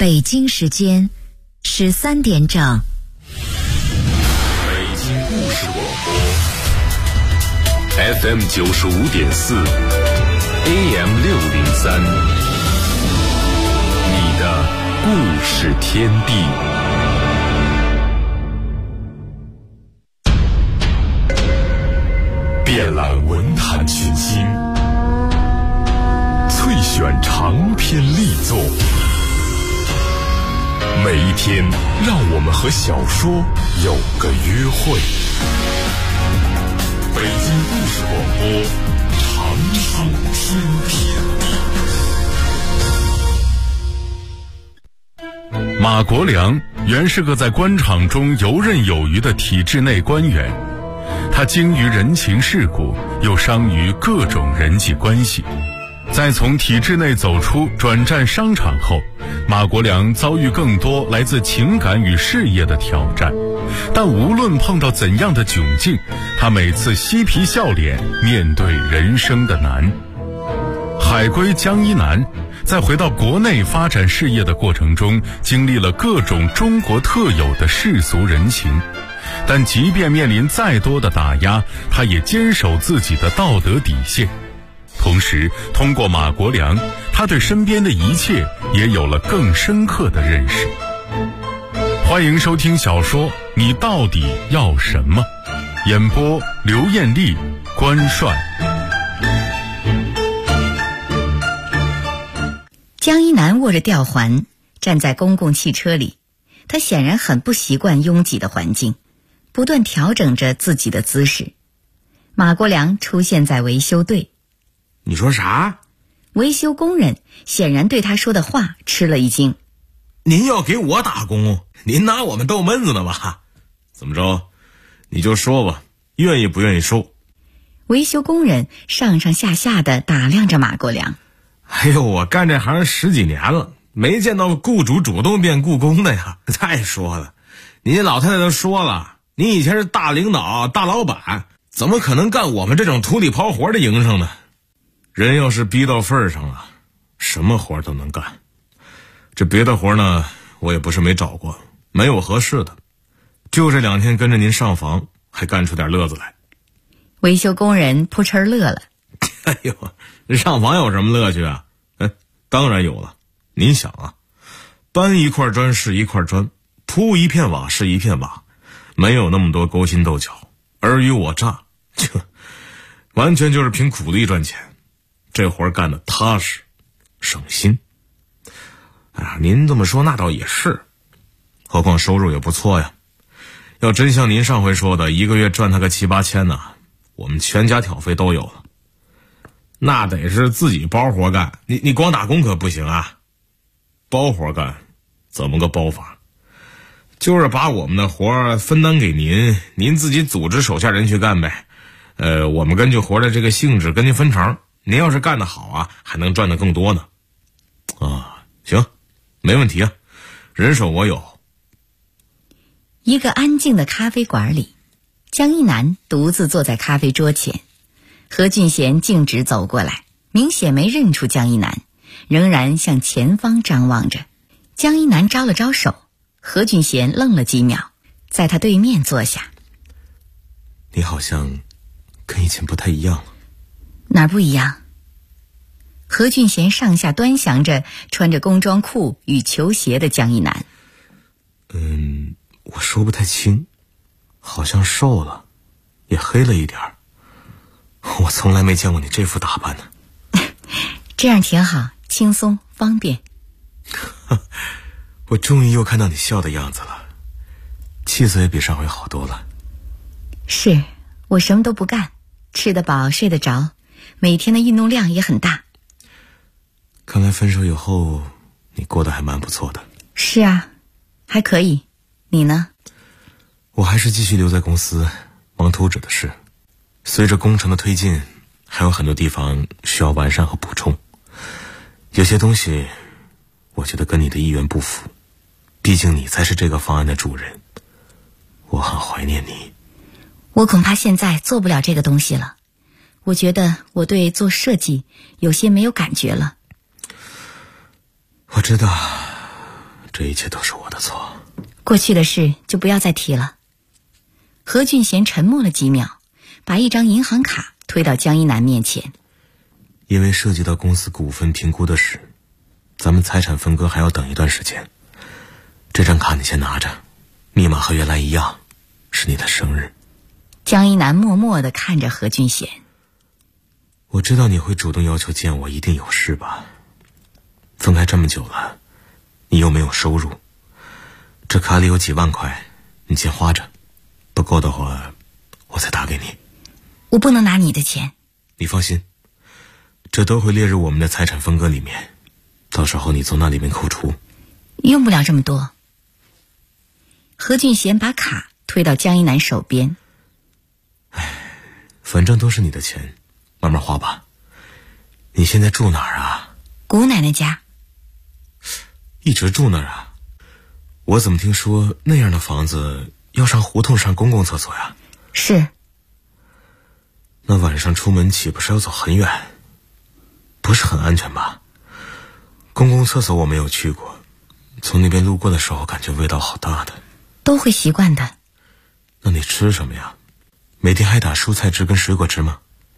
北京时间13点整。 北京故事广播 FM 95.4 AM 603，你的故事天地。遍览文坛群星，萃选长篇力作，每一天让我们和小说有个约会。北京故事广播，长寿天地。马国良原是个在官场中游刃有余的体制内官员，他精于人情世故，又商于各种人际关系。在从体制内走出转战商场后，马国良遭遇更多来自情感与事业的挑战，但无论碰到怎样的窘境，他每次嬉皮笑脸面对人生的难。海归江一南在回到国内发展事业的过程中，经历了各种中国特有的世俗人情，但即便面临再多的打压，他也坚守自己的道德底线。同时通过马国良，他对身边的一切也有了更深刻的认识。欢迎收听小说《你到底要什么》，演播刘艳丽、关帅。 江一南握着吊环站在公共汽车里，他显然很不习惯拥挤的环境，不断调整着自己的姿势。马国良出现在维修队。 你说啥？ 维修工人显然对他说的话吃了一惊。 您要给我打工？您拿我们逗闷子呢吧？怎么着？你就说吧，愿意不愿意收？ 维修工人上上下下的打量着马国良。 哎呦，我干这行10几年了，没见到雇主主动变雇工的呀。再说了，您老太太都说了，您以前是大领导大老板，怎么可能干我们这种土里刨活的营生呢？人要是逼到份上了，什么活都能干。这别的活呢，我也不是没找过，没有合适的。就这2天跟着您上房，还干出点乐子来。 维修工人扑哧乐了。 哎呦，上房有什么乐趣啊？当然有了。您想啊，搬一块砖是一块砖，铺一片瓦是一片瓦，没有那么多勾心斗角，尔虞我诈，完全就是凭苦力赚钱。这活干得踏实省心。哎呀，您这么说那倒也是，何况收入也不错呀。要真像您上回说的1个月赚他个7、8千呢，我们全家挑费都有了。那得是自己包活干，你光打工可不行啊。包活干怎么个包法？就是把我们的活分担给您，您自己组织手下人去干呗。我们根据活的这个性质跟您分成，您要是干得好啊，还能赚得更多呢。啊，行，没问题啊，人手我有。 一个安静的咖啡馆里，江一南独自坐在咖啡桌前。何俊贤径直走过来，明显没认出江一南，仍然向前方张望着。江一南招了招手，何俊贤愣了几秒，在他对面坐下。 你好像跟以前不太一样了。 哪儿不一样？何俊贤上下端详着穿着工装裤与球鞋的江一南。 我说不太清，好像瘦了，也黑了一点儿。我从来没见过你这副打扮呢。 这样挺好，轻松方便。 我终于又看到你笑的样子了，气色也比上回好多了。 是，我什么都不干，吃得饱睡得着，每天的运动量也很大。 看来分手以后你过得还蛮不错的。 是啊，还可以。你呢？ 我还是继续留在公司忙图纸的事。随着工程的推进，还有很多地方需要完善和补充。有些东西我觉得跟你的意愿不符，毕竟你才是这个方案的主人。我很怀念你。 我恐怕现在做不了这个东西了。我觉得我对做设计有些没有感觉了。 我知道， 这一切都是我的错。 过去的事就不要再提了。何俊贤沉默了几秒，把一张银行卡推到江一南面前。 因为涉及到公司股份评估的事，咱们财产分割还要等一段时间。这张卡你先拿着，密码和原来一样，是你的生日。 江一南默默地看着何俊贤。 我知道你会主动要求见我，一定有事吧？分开这么久了，你又没有收入，这卡里有几万块，你先花着，不够的话我再打给你。 我不能拿你的钱。 你放心，这都会列入我们的财产分割里面，到时候你从那里面扣除。 用不了这么多。何俊贤把卡推到江一南手边。 反正都是你的钱，慢慢花吧。你现在住哪儿啊？ 姑奶奶家。 一直住那儿啊？我怎么听说那样的房子要上胡同上公共厕所呀？ 是。 那晚上出门岂不是要走很远？不是很安全吧？公共厕所我没有去过，从那边路过的时候感觉味道好大的。 都会习惯的。 那你吃什么呀？每天还打蔬菜汁跟水果汁吗？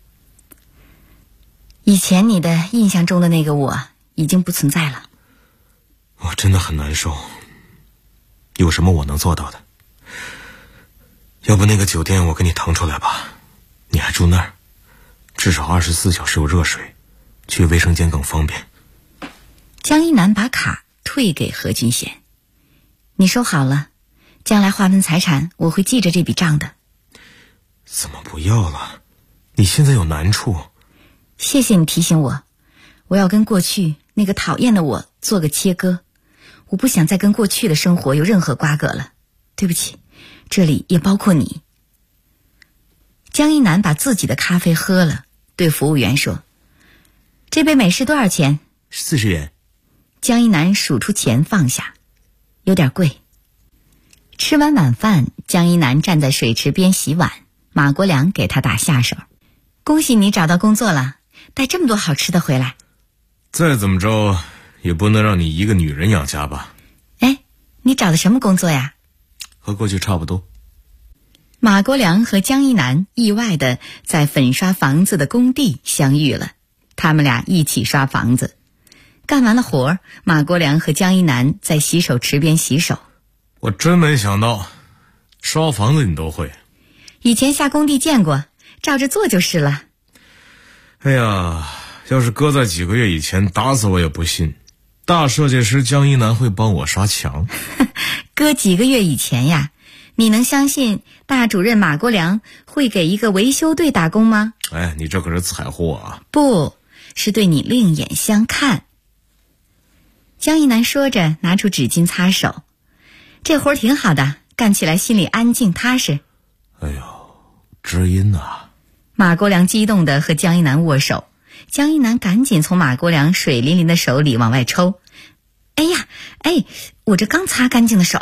以前你的印象中的那个我已经不存在了。 我真的很难受。有什么我能做到的？要不那个酒店我给你腾出来吧，你还住那儿，至少24小时有热水，去卫生间更方便。 江一南把卡退给何俊贤。你收好了，将来划分财产我会记着这笔账的。 怎么不要了？你现在有难处。 谢谢你提醒我，我要跟过去那个讨厌的我做个切割。我不想再跟过去的生活有任何瓜葛了。对不起，这里也包括你。江一南把自己的咖啡喝了，对服务员说：“这杯美式多少钱 ？40元。” 江一南数出钱放下，有点贵。吃完晚饭，江一南站在水池边洗碗，马国良给他打下手：“恭喜你找到工作了，带这么多好吃的回来。” 再怎么着也不能让你一个女人养家吧？ 哎，你找的什么工作呀？ 和过去差不多。 马国良和江一南意外地在粉刷房子的工地相遇了，他们俩一起刷房子。干完了活，马国良和江一南在洗手池边洗手。 我真没想到，刷房子你都会。 以前下工地见过，照着做就是了。 哎呀，要是搁在几个月以前，打死我也不信大设计师江一南会帮我刷墙。 搁几个月以前呀，你能相信大主任马国良会给一个维修队打工吗？ 哎，你这可是踩货啊！ 不是对你另眼相看。江一南说着拿出纸巾擦手，这活挺好的，干起来心里安静踏实。 哎呦，知音啊！ 马国良激动地和江一南握手，江一南赶紧从马国良水淋淋的手里往外抽。哎呀，哎，我这刚擦干净的手。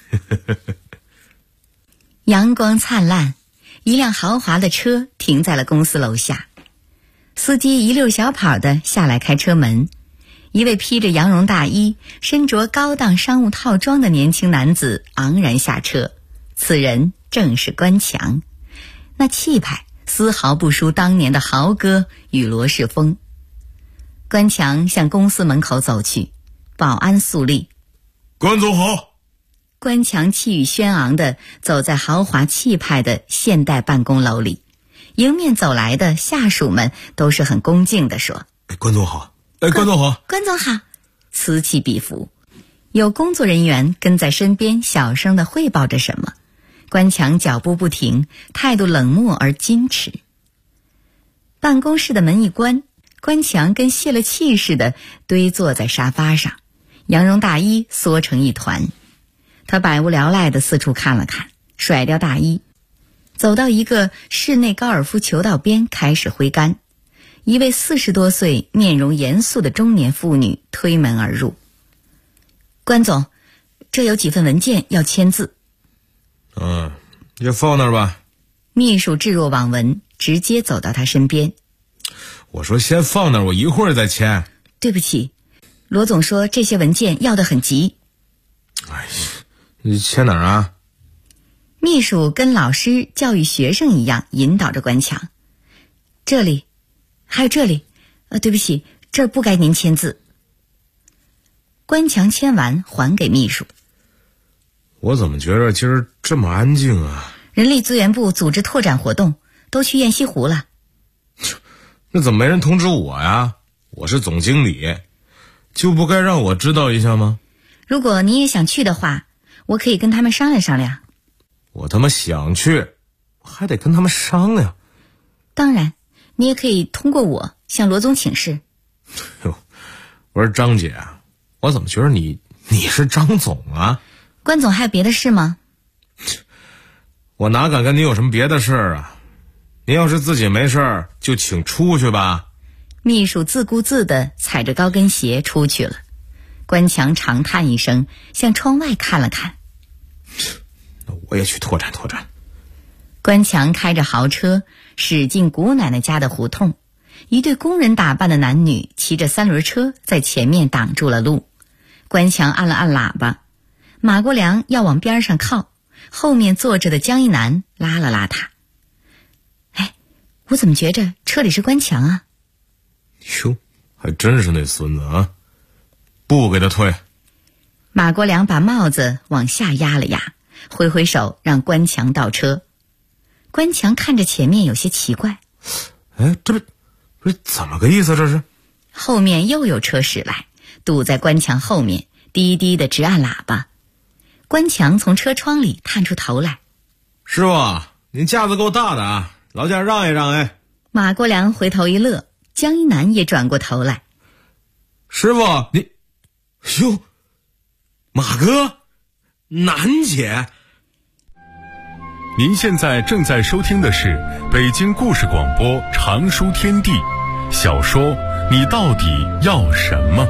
阳光灿烂，一辆豪华的车停在了公司楼下，司机一溜小跑地下来开车门。一位披着羊绒大衣、身着高档商务套装的年轻男子昂然下车，此人正是关强，那气派丝毫不输当年的豪哥与罗世峰。关强向公司门口走去，保安肃立：“ 关总好。” 关强气宇轩昂地走在豪华气派的现代办公楼里，迎面走来的下属们都是很恭敬地说：“ 关总好。”关总好。 关总好。此起彼伏，有工作人员跟在身边小声地汇报着什么。关强脚步不停，态度冷漠而矜持。办公室的门一关，关强跟泄了气似的堆坐在沙发上，羊绒大衣缩成一团。他百无聊赖地四处看了看，甩掉大衣，走到一个室内高尔夫球道边开始挥杆。一位40多岁、面容严肃的中年妇女推门而入：“关总，这有几份文件要签字。”“ 就放那儿吧。” 秘书置若罔闻，直接走到他身边。 “我说先放那儿，我一会儿再签。”“ 对不起，罗总说这些文件要得很急。” 哎呀，你签哪儿啊？ 秘书跟老师教育学生一样引导着关强。这里，还有这里，对不起，这儿不该您签字。关强签完还给秘书。 我怎么觉得今儿这么安静啊？ 人力资源部组织拓展活动，都去雁西湖了。 那怎么没人通知我呀？我是总经理，就不该让我知道一下吗？ 如果你也想去的话，我可以跟他们商量商量。 我他妈想去，我还得跟他们商量。 当然，你也可以通过我向罗总请示。 哟，我说张姐，我怎么觉得你是张总啊？ 关总还有别的事吗？ 我哪敢跟你有什么别的事儿啊？您要是自己没事儿，就请出去吧。 秘书自顾自地踩着高跟鞋出去了。关强长叹一声，向窗外看了看。 那我也去拓展拓展。 关强开着豪车驶进姑奶奶家的胡同，一对工人打扮的男女骑着三轮车在前面挡住了路。关强按了按喇叭，马国良要往边上靠，后面坐着的江一南拉了拉他。哎，我怎么觉着车里是关强啊？ 哟，还真是那孙子啊！不给他退。 马国良把帽子往下压了压，挥挥手让关强倒车。关强看着前面有些奇怪， 哎，这怎么个意思？这是后面又有车驶来，堵在关强后面，低低的直按喇叭。关强从车窗里探出头来：“ 师傅，您架子够大的啊，劳驾让一让。”哎， 马国良回头一乐，江一南也转过头来：“ 师傅，你，哟，马哥，南姐。” 您现在正在收听的是北京故事广播长书天地小说《你到底要什么》。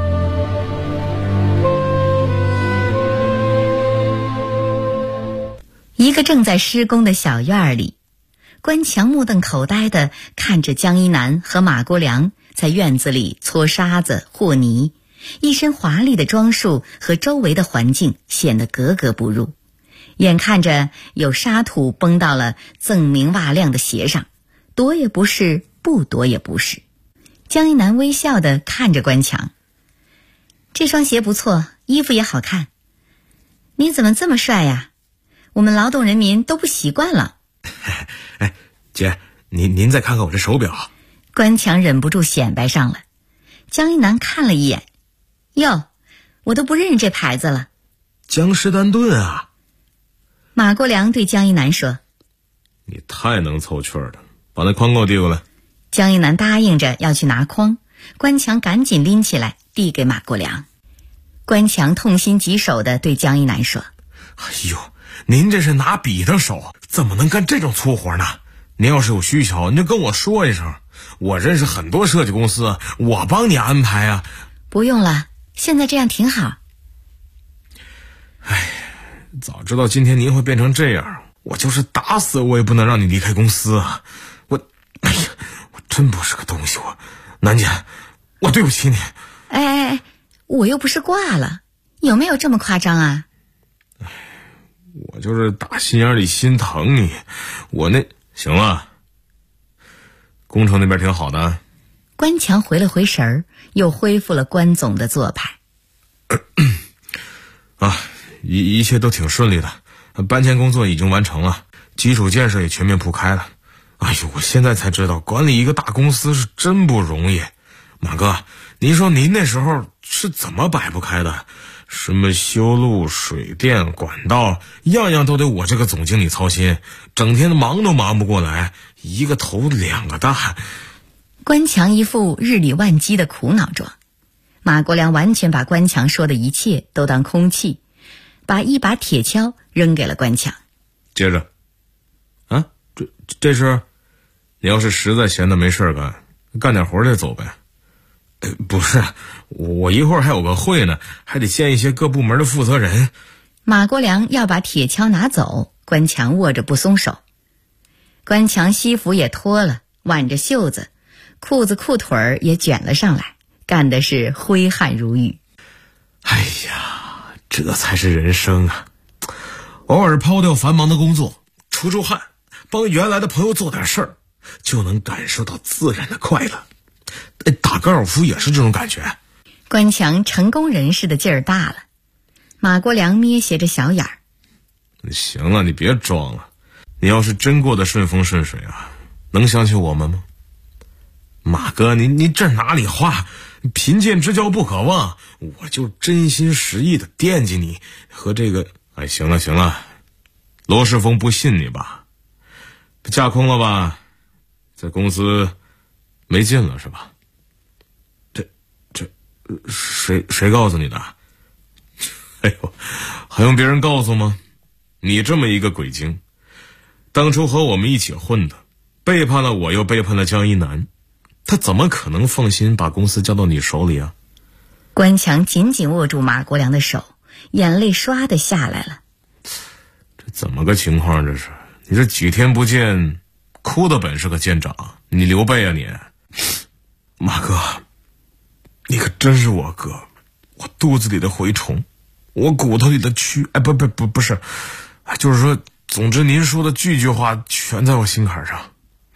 一个正在施工的小院里，关强目瞪口呆地看着江一南和马国良在院子里搓沙子和泥，一身华丽的装束和周围的环境显得格格不入。眼看着有沙土崩到了锃明瓦亮的鞋上，躲也不是，不躲也不是。江一南微笑地看着关强：“这双鞋不错，衣服也好看。你怎么这么帅呀？我们劳动人民都不习惯了。” 哎，姐，您再看看我这手表。 关强忍不住显摆上了。江一南看了一眼：“哟，我都不认识这牌子了。” 江诗丹顿啊。 马国良对江一南说：“ 你太能凑趣了，把那筐给我递过来。” 江一南答应着要去拿筐，关强赶紧拎起来递给马国良。关强痛心疾首地对江一南说：“ 哎呦，您这是拿笔的手，怎么能干这种粗活呢？您要是有需求，您就跟我说一声，我认识很多设计公司，我帮你安排啊。”“ 不用了，现在这样挺好。”“ 哎，早知道今天您会变成这样，我就是打死我也不能让你离开公司啊！我真不是个东西，南姐，我对不起你。”“ 哎，我又不是挂了，有没有这么夸张啊？”“ 我就是打心眼里心疼你，行了。工程那边挺好的。” 关强回了回神儿，又恢复了关总的做派。 啊，一切都挺顺利的，搬迁工作已经完成了，基础建设也全面铺开了。哎呦，我现在才知道管理一个大公司是真不容易。马哥，您说您那时候是怎么摆不开的？什么修路、水电、管道，样样都得我这个总经理操心，整天忙都忙不过来，一个头两个大。 关强一副日理万机的苦恼状。马国良完全把关强说的一切都当空气，把一把铁锹扔给了关强。 “接着，啊，这是，你要是实在闲得没事干点活再走呗。”“不是，我一会儿还有个会呢，还得见一些各部门的负责人。” 马国良要把铁锹拿走，关强握着不松手。关强西服也脱了，挽着袖子，裤子裤腿儿也卷了上来，干的是挥汗如雨。 哎呀， 这才是人生啊！偶尔抛掉繁忙的工作，出汗，帮原来的朋友做点事儿，就能感受到自然的快乐。打高尔夫也是这种感觉。 关强成功人士的劲儿大了，马国良捏斜着小眼儿。 行了，你别装了。你要是真过得顺风顺水啊，能想起我们吗？马哥，你这哪里话？贫贱之交不可忘，我就真心实意的惦记你和这个。哎，行了，罗世峰不信你吧？架空了吧？在公司没劲了是吧？这谁告诉你的？哎呦，还用别人告诉吗？你这么一个鬼精，当初和我们一起混的，背叛了我又背叛了江一南，他怎么可能放心把公司交到你手里啊？ 关强紧紧握住马国良的手，眼泪唰的下来了。 这怎么个情况？这是你这几天不见，哭的本是个舰长，你刘备啊你！马哥，你可真是我哥，我肚子里的蛔虫，我骨头里的蛆。哎，不是，就是说，总之您说的句句话全在我心坎上。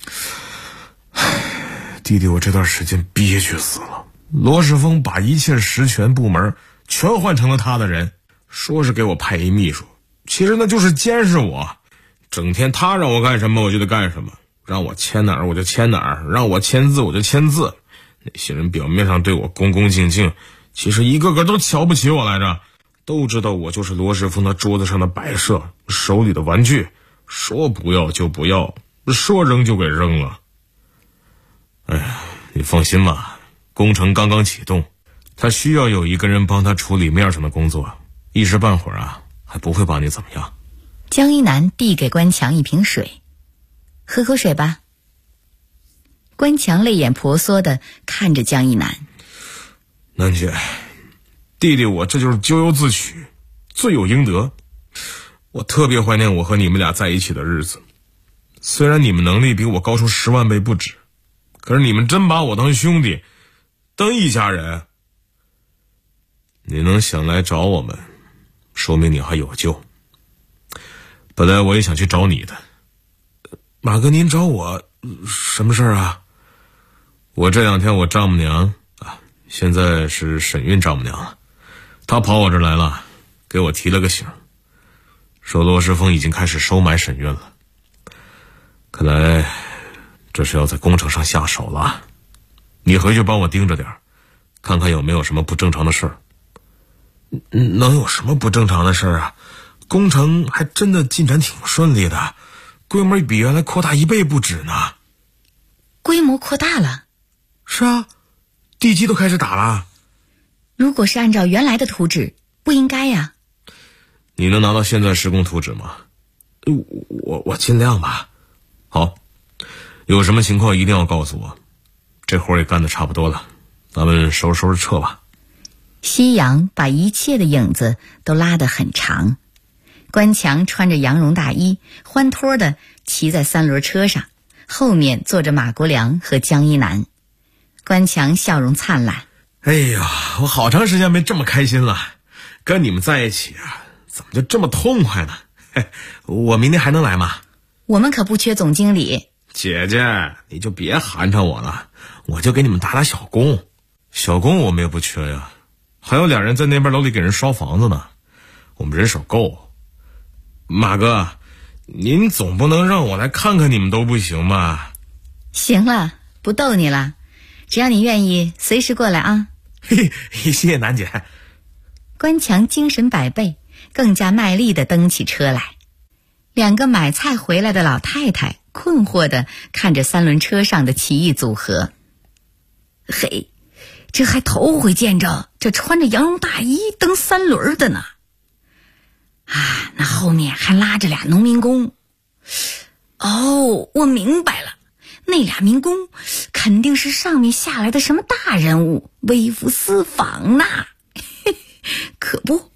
弟弟，我这段时间憋屈死了。罗世峰把一切实权部门全换成了他的人，说是给我派一秘书，其实那就是监视我，整天他让我干什么我就得干什么，让我签哪儿我就签哪儿，让我签字我就签字。那些人表面上对我恭恭敬敬，其实一个个都瞧不起我来着，都知道我就是罗世峰的桌子上的摆设，手里的玩具，说不要就不要，说扔就给扔了。哎呀，你放心吧，工程刚刚启动，他需要有一个人帮他处理面上的工作，一时半会儿啊还不会把你怎么样。 江一南递给关强一瓶水，喝口水吧。关强泪眼婆娑地看着江一南。 南姐，弟弟我这就是咎由自取，罪有应得。我特别怀念我和你们俩在一起的日子，虽然你们能力比我高出10万倍不止，可是你们真把我当兄弟，当一家人。你能想来找我们，说明你还有救。本来我也想去找你的。马哥，您找我什么事儿啊？我这2天我丈母娘啊，现在是沈运丈母娘了，她跑我这儿来了，给我提了个醒，说罗世峰已经开始收买沈运了。看来这是要在工程上下手了，你回去帮我盯着点，看看有没有什么不正常的事儿。能有什么不正常的事儿啊？工程还真的进展挺顺利的，规模比原来扩大1倍不止呢。 规模扩大了？ 是啊，地基都开始打了。 如果是按照原来的图纸，不应该呀。 你能拿到现在施工图纸吗？我尽量吧。好，有什么情况一定要告诉我。这活也干得差不多了，咱们收拾撤吧。 夕阳把一切的影子都拉得很长。关强穿着羊绒大衣，欢脱地骑在3轮车上，后面坐着马国良和江一南。关强笑容灿烂。 哎呀，我好长时间没这么开心了，跟你们在一起啊，怎么就这么痛快呢？我明天还能来吗？ 我们可不缺总经理。 姐姐，你就别寒碜我了，我就给你们打小工。小工我们也不缺呀，还有2人在那边楼里给人烧房子呢，我们人手够。马哥，您总不能让我来看看你们都不行吧？ 行了，不逗你了，只要你愿意，随时过来啊。 嘿，谢谢南姐。 关强精神百倍，更加卖力地蹬起车来。2个买菜回来的老太太困惑地看着3轮车上的奇异组合。嘿，这还头回见着这穿着羊绒大衣蹬3轮的呢。啊，那后面还拉着俩农民工。哦，我明白了，那俩民工肯定是上面下来的什么大人物，微服私访呐。可不。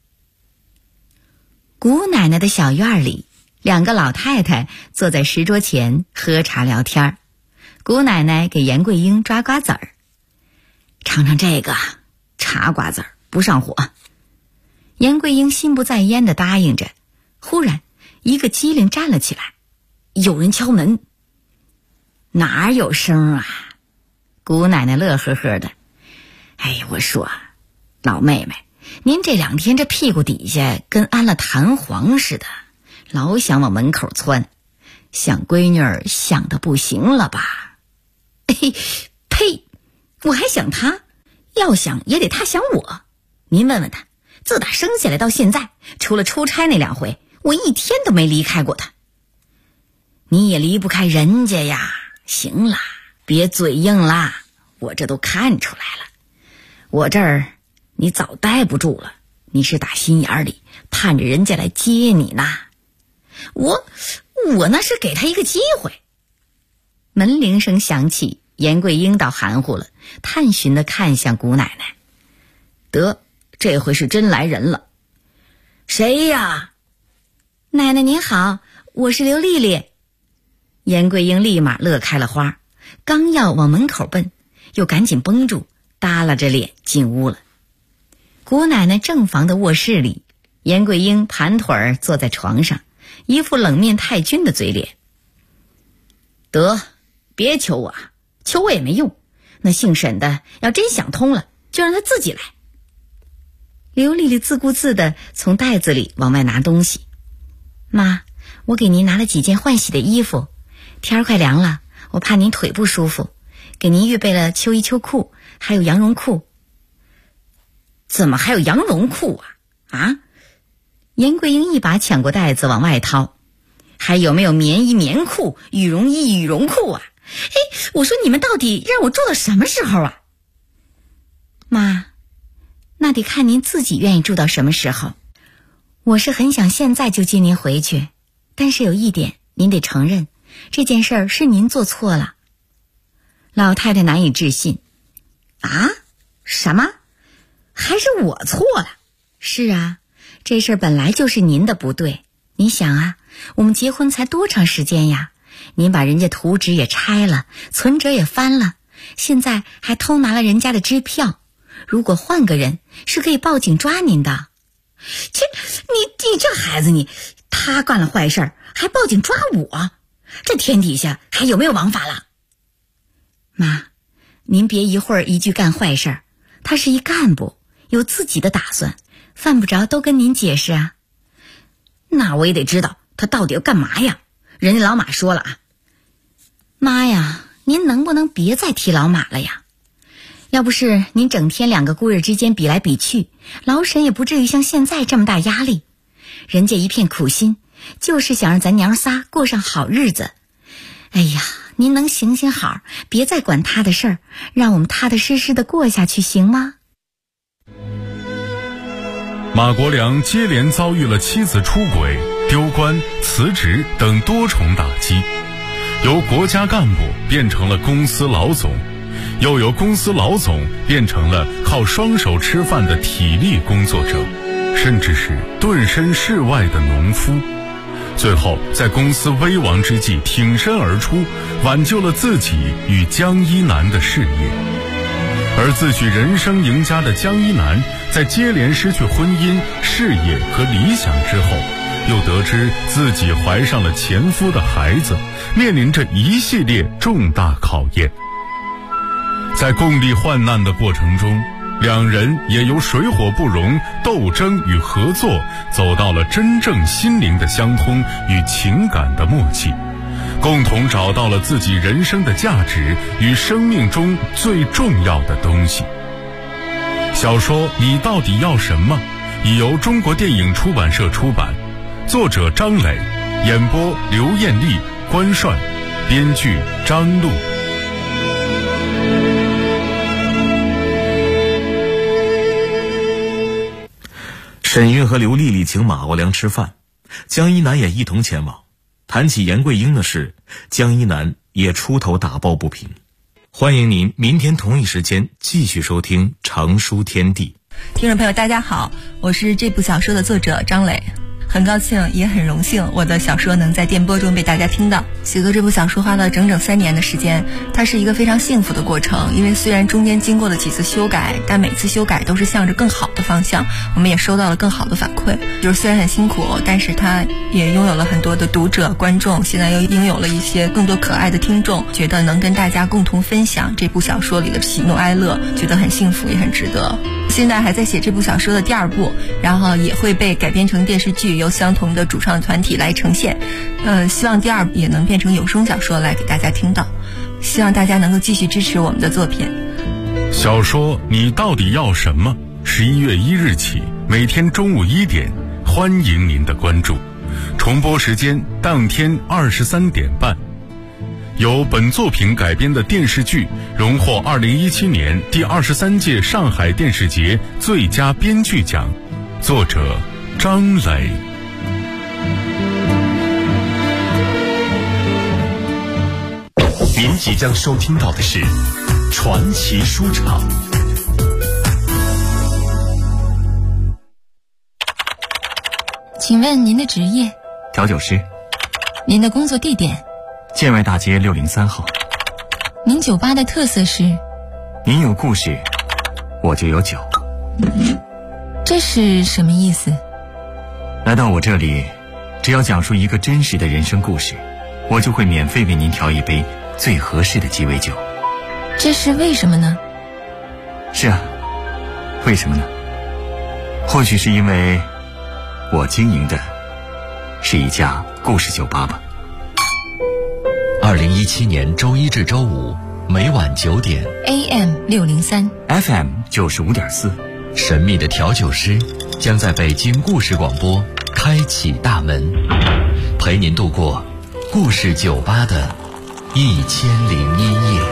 姑奶奶的小院里，2个老太太坐在石桌前喝茶聊天。姑奶奶给严桂英抓瓜子儿。尝尝这个茶瓜子儿，不上火。 严桂英心不在焉地答应着，忽然一个机灵站了起来，有人敲门。哪有声啊？姑奶奶乐呵呵的。哎，我说老妹妹，您这2天这屁股底下跟安了弹簧似的，老想往门口窜，想闺女儿想得不行了吧？呸！我还想她，要想也得她想我。您问问她，自打生下来到现在，除了出差那2回，我一天都没离开过她。你也离不开人家呀。行了，别嘴硬啦，我这都看出来了。我这儿你早待不住了，你是打心眼里盼着人家来接你呢。我那是给他一个机会。门铃声响起，严桂英倒含糊了，探寻地看向姑奶奶。得，这回是真来人了。谁呀？奶奶您好，我是刘丽丽。严桂英立马乐开了花，刚要往门口奔，又赶紧绷住，耷拉着脸进屋了。姑奶奶正房的卧室里，严桂英盘腿儿坐在床上，一副冷面太君的嘴脸。得，别求我，求我也没用。那姓沈的要真想通了，就让他自己来。刘丽丽自顾自地从袋子里往外拿东西。妈，我给您拿了几件换洗的衣服，天儿快凉了，我怕您腿不舒服，给您预备了秋衣秋裤，还有羊绒裤。怎么还有羊绒裤啊？严桂英一把抢过袋子往外掏。还有没有棉衣棉裤、羽绒衣羽绒裤啊？我说你们到底让我住到什么时候啊？妈，那得看您自己愿意住到什么时候。我是很想现在就接您回去，但是有一点您得承认，这件事儿是您做错了。老太太难以置信。啊？什么？还是我错了？是啊，这事儿本来就是您的不对。你想啊，我们结婚才多长时间呀？您把人家图纸也拆了，存折也翻了，现在还偷拿了人家的支票。如果换个人，是可以报警抓您的。你这孩子他干了坏事还报警抓我，这天底下还有没有王法了？妈，您别一会儿一句干坏事，他是一干部，有自己的打算，犯不着都跟您解释啊。那我也得知道他到底要干嘛呀？人家老马说了啊。妈呀，您能不能别再提老马了呀？要不是您整天2个姑爷之间比来比去，老沈也不至于像现在这么大压力。人家一片苦心，就是想让咱娘仨过上好日子。哎呀，您能行行好，别再管他的事儿，让我们踏踏实实的过下去，行吗？ 马国良接连遭遇了妻子出轨、丢官、辞职等多重打击，由国家干部变成了公司老总，又由公司老总变成了靠双手吃饭的体力工作者，甚至是遁身世外的农夫。最后在公司危亡之际挺身而出，挽救了自己与江一南的事业。而自诩人生赢家的江一南，在接连失去婚姻、事业和理想之后，又得知自己怀上了前夫的孩子，面临着一系列重大考验。在共历患难的过程中，两人也由水火不容、斗争与合作，走到了真正心灵的相通与情感的默契，共同找到了自己人生的价值与生命中最重要的东西。小说《你到底要什么》已由中国电影出版社出版，作者张磊，演播刘艳丽、关帅，编剧张璐。 沈韵和刘丽丽请马国良吃饭，江一南也一同前往。谈起严桂英的事，江一南也出头打抱不平。欢迎您明天同一时间继续收听《常书天地》。 听众朋友大家好，我是这部小说的作者张磊。 很高兴也很荣幸我的小说能在电波中被大家听到。写作这部小说花了整整3年的时间，它是一个非常幸福的过程，因为虽然中间经过了几次修改，但每次修改都是向着更好的方向，我们也收到了更好的反馈。就是虽然很辛苦，但是它也拥有了很多的读者观众，现在又拥有了一些更多可爱的听众，觉得能跟大家共同分享这部小说里的喜怒哀乐，觉得很幸福也很值得。现在还在写这部小说的第2部，然后也会被改编成电视剧，由相同的主创团体来呈现。希望第2部也能变成有声小说来给大家听到，希望大家能够继续支持我们的作品。 小说你到底要什么？11月1日起，每天中午1点，欢迎您的关注。重播时间当天23点半。由本作品改编的电视剧荣获2017年第23届上海电视节最佳编剧奖，作者张磊。 您即将收听到的是传奇书场。 请问您的职业？ 调酒师。 您的工作地点？ 建外大街603号。 您酒吧的特色是？ 您有故事，我就有酒。 这是什么意思？ 来到我这里，只要讲述一个真实的人生故事，我就会免费为您调一杯最合适的鸡尾酒。 这是为什么呢？ 是啊，为什么呢？或许是因为我经营的是一家故事酒吧吧。 2017年周一至周五每晚9点 AM 603 FM 95.4， 神秘的调酒师将在北京故事广播开启大门，陪您度过故事酒吧的1001夜。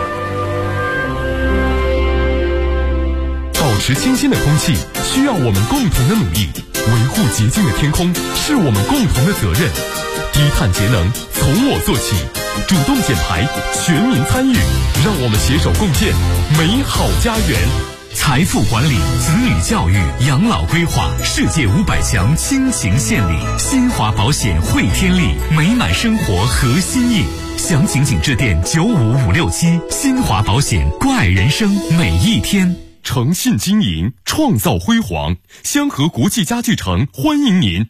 保持清新的空气需要我们共同的努力，维护洁净的天空是我们共同的责任。低碳节能从我做起，主动减排，全民参与，让我们携手共建美好家园。 财富管理、子女教育、养老规划，世界500强倾情献礼。新华保险汇天利，美满生活核心意。详情请致电95567。新华保险，关爱人生每一天。 诚信经营，创造辉煌。香河国际家具城欢迎您。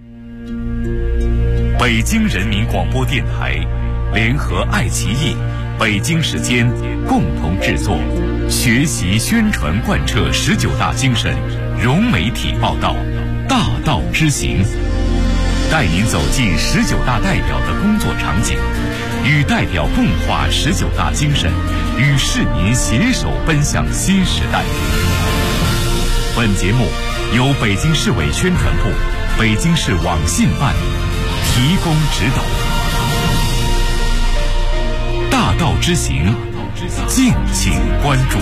北京人民广播电台联合爱奇艺、北京时间共同制作，学习宣传贯彻19大精神，融媒体报道，大道之行，带您走进19大代表的工作场景，与代表共话19大精神，与市民携手奔向新时代。本节目由北京市委宣传部、北京市网信办提供指导。大道之行，敬请关注。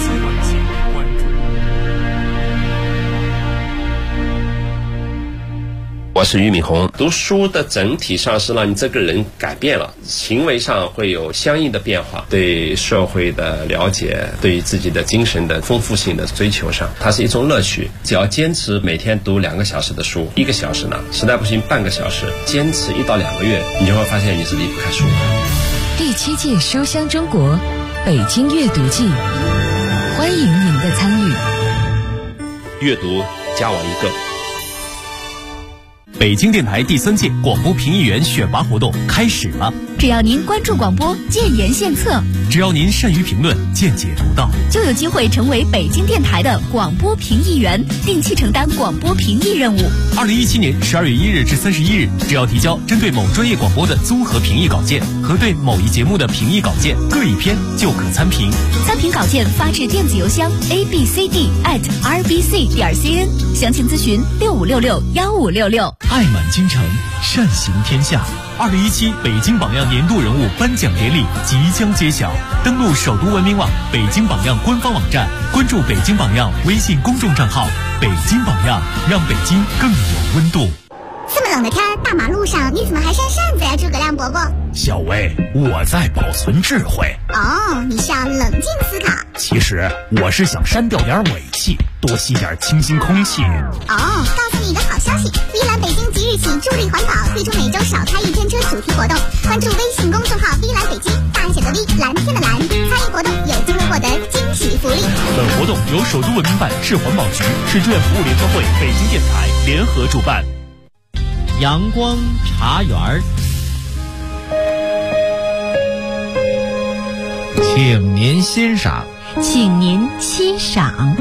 我是俞敏洪。读书的整体上是让你这个人改变了，行为上会有相应的变化，对社会的了解，对自己的精神的丰富性的追求上，它是一种乐趣。只要坚持每天读2个小时的书，1个小时呢，实在不行半个小时，坚持1到2个月，你就会发现你是离不开书的。 第7届书香中国北京阅读季，欢迎您的参与。 阅读加我1个。 北京电台第3届广播评议员选拔活动开始了。 只要您关注广播，建言献策； 只要您善于评论，见解独到， 就有机会成为北京电台的广播评议员，定期承担广播评议任务。 2017年12月1日至31日，只要提交针对某专业广播的综合评议稿件和对某一节目的评议稿件各1篇，就可参评。 参评稿件发至电子邮箱 abcd@rbc.cn， 详情咨询65661566。 爱满京城，善行天下。2017北京榜样年度人物颁奖典礼即将揭晓，登录首都文明网、北京榜样官方网站，关注北京榜样微信公众账号。北京榜样，让北京更有温度。 这么冷的天，大马路上你怎么还扇扇子呀，诸葛亮伯伯？ 小薇，我在保存智慧。 哦，你是要冷静思考。 其实我是想删掉点尾气，多吸点清新空气。 哦，告诉你你一个好消息，飞蓝北京即日起助力环保，推出每周少开1天车主题活动。关注微信公众号飞蓝北京，大写的 V， 蓝天的蓝，参与活动有机会获得惊喜福利。 本活动由首都文明办、市环保局、市志愿服务联合会、北京电台联合主办。 阳光茶园，请您欣赏。 请您欣赏，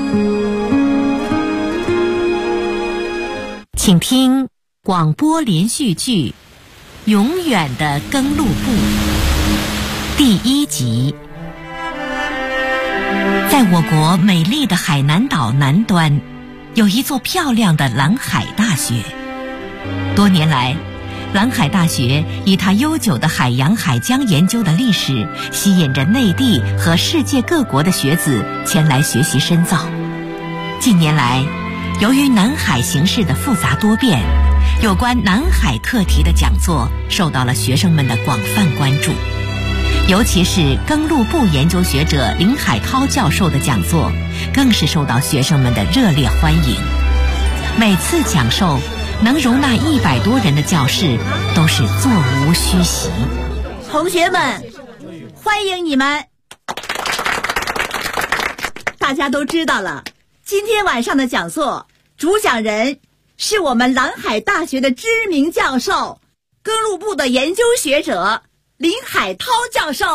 请听广播连续剧《永远的耕路部》第1集。在我国美丽的海南岛南端，有一座漂亮的蓝海大学。多年来，蓝海大学以它悠久的海洋海疆研究的历史，吸引着内地和世界各国的学子前来学习深造。近年来，由于南海形势的复杂多变，有关南海课题的讲座受到了学生们的广泛关注，尤其是耕路部研究学者林海涛教授的讲座，更是受到学生们的热烈欢迎。每次讲授能容纳100多人的教室都是座无虚席。 同学们，欢迎你们！大家都知道了，今天晚上的讲座主讲人是我们蓝海大学的知名教授，耕路部的研究学者林海涛教授。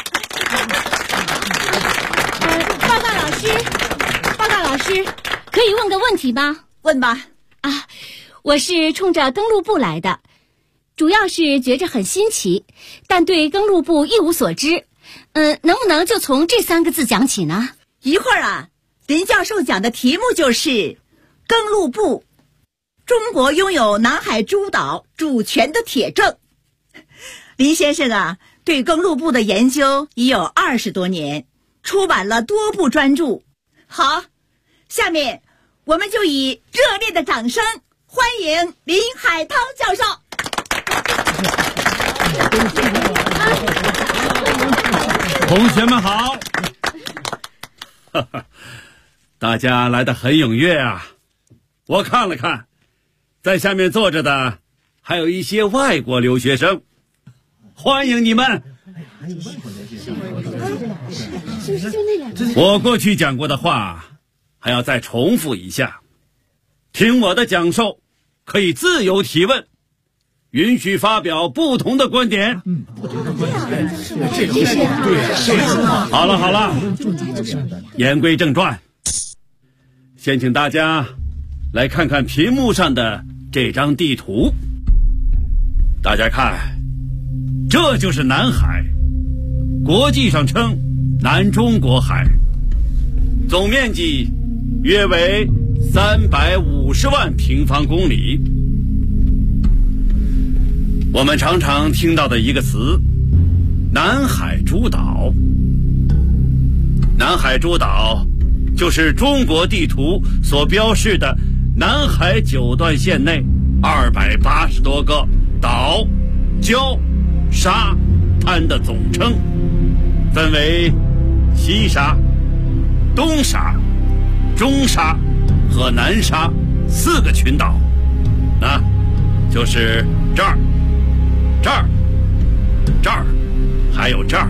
报告老师，可以问个问题吗？ 问吧。 我是冲着耕路部来的，主要是觉着很新奇，但对耕路部一无所知。能不能就从这3个字讲起呢？ 一会儿林教授讲的题目就是耕路部，中国拥有南海诸岛主权的铁证。林先生对耕路部的研究已有20多年，出版了多部专著。好，下面我们就以热烈的掌声欢迎林海涛教授。 同学们好。大家来得很踊跃啊！我看了看，在下面坐着的还有一些外国留学生，欢迎你们。我过去讲过的话还要再重复一下，听我的讲授可以自由提问，允许发表不同的观点。好了，言归正传，先请大家来看看屏幕上的这张地图。大家看，这就是南海，国际上称南中国海，总面积约为350万平方公里。我们常常听到的一个词，南海诸岛。南海诸岛就是中国地图所标示的南海9段线内280多个岛、礁、沙、滩的总称，分为西沙、东沙、中沙和南沙4个群岛。就是这儿、这儿、这儿，还有这儿。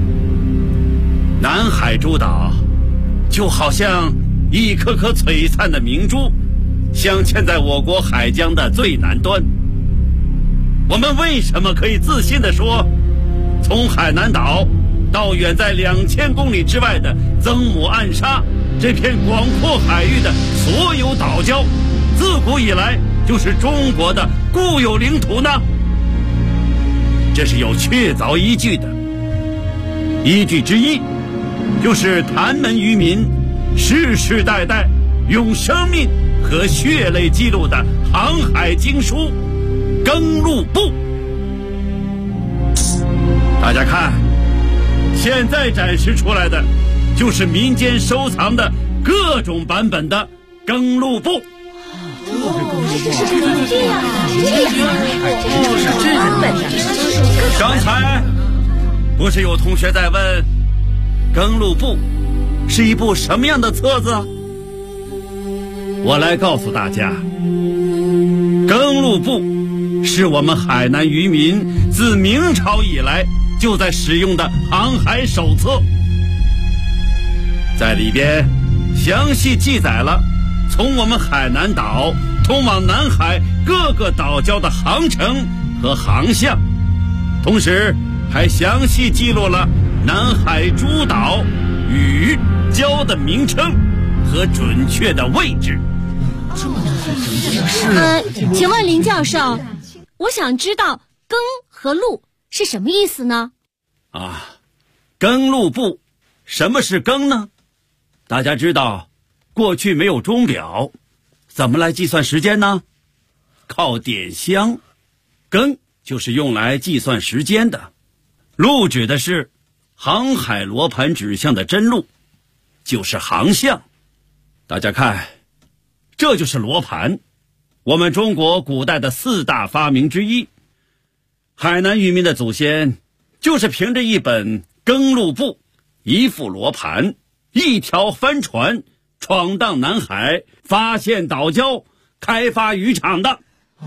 南海诸岛就好像一颗颗璀璨的明珠，镶嵌在我国海疆的最南端。我们为什么可以自信地说，从海南岛到远在2000公里之外的曾母暗沙这片广阔海域的所有岛礁，自古以来就是中国的固有领土呢？这是有确凿依据的。依据之一就是谭门渔民世世代代用生命和血泪记录的航海经书《耕路部》。大家看，现在展示出来的就是民间收藏的各种版本的《耕路部》。刚才不是有同学在问，《耕路部》是一部什么样的册子？ 我来告诉大家，庚录簿是我们海南渔民自明朝以来就在使用的航海手册，在里边详细记载了从我们海南岛通往南海各个岛礁的航程和航向，同时还详细记录了南海诸岛、屿、礁的名称和准确的位置。 请问林教授，我想知道庚和录是什么意思呢？ 庚录簿，什么是庚呢？大家知道，过去没有钟表，怎么来计算时间呢？靠点香。庚就是用来计算时间的，录指的是航海罗盘指向的针路，就是航向。大家看，这就是罗盘，我们中国古代的4大发明之一。海南渔民的祖先就是凭着一本庚录簿、一副罗盘、一条帆船闯荡南海，发现岛礁，开发渔场的。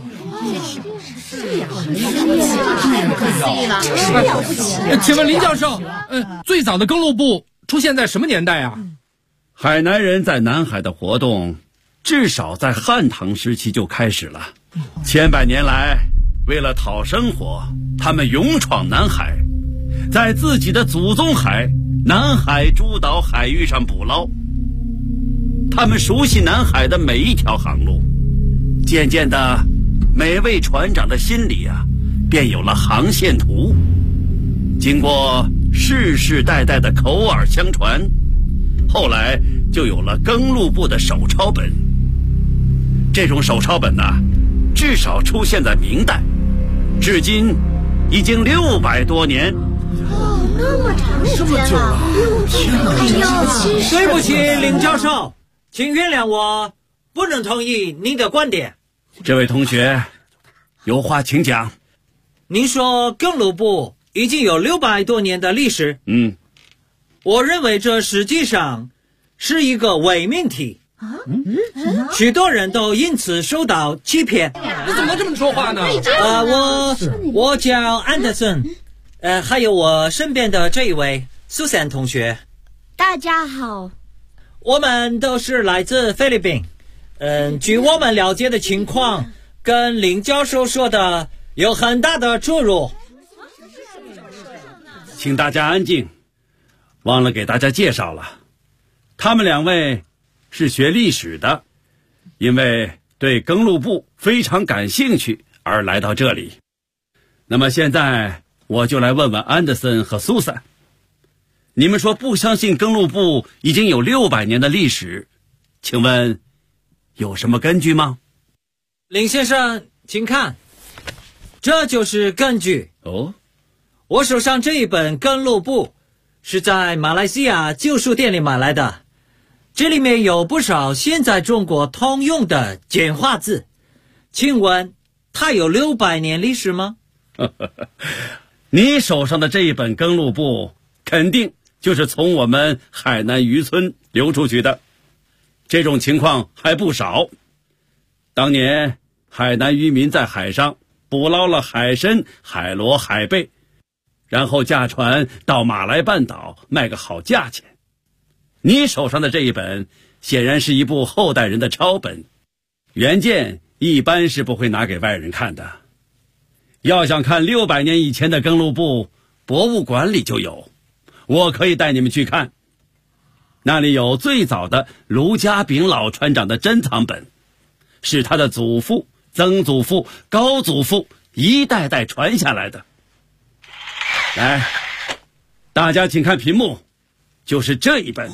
请问林教授，最早的庚录簿出现在什么年代啊？ 海南人在南海的活动至少在汉唐时期就开始了，千百年来为了讨生活，他们勇闯南海，在自己的祖宗海南海诸岛海域上捕捞。他们熟悉南海的每一条航路，渐渐的，每位船长的心里便有了航线图。经过世世代代的口耳相传，后来就有了庚录簿的手抄本。这种手抄本至少出现在明代，至今已经600多年。 那么长时间了，天哪！ 对不起，林教授，请原谅我不能同意您的观点。 这位同学，有话请讲。 您说庚录簿已经有600多年的历史，我认为这实际上是一个伪命题。许多人都因此受到欺骗。 你怎么这么说话呢？ 我叫安德森，还有我身边的这一位苏珊同学。 大家好。 我们都是来自菲律宾。据我们了解的情况，跟林教授说的有很大的出入。 请大家安静，忘了给大家介绍了，他们2位是学历史的，因为对庚录簿非常感兴趣而来到这里。那么现在我就来问问安德森和苏珊，你们说不相信庚录簿已经有600年的历史，请问有什么根据吗？ 林先生，请看，这就是根据。我手上这一本庚录簿是在马来西亚旧书店里买来的，这里面有不少现在中国通用的简化字，请问它有600年历史吗？ 你手上的这一本庚录簿肯定就是从我们海南渔村流出去的，这种情况还不少。当年海南渔民在海上捕捞了海参、海螺、海贝，然后驾船到马来半岛卖个好价钱。你手上的这一本显然是一部后代人的抄本，原件一般是不会拿给外人看的。要想看600年以前的庚录簿，博物馆里就有，我可以带你们去看。那里有最早的卢家炳老船长的珍藏本，是他的祖父、曾祖父、高祖父一代代传下来的。来，大家请看屏幕，就是这一本。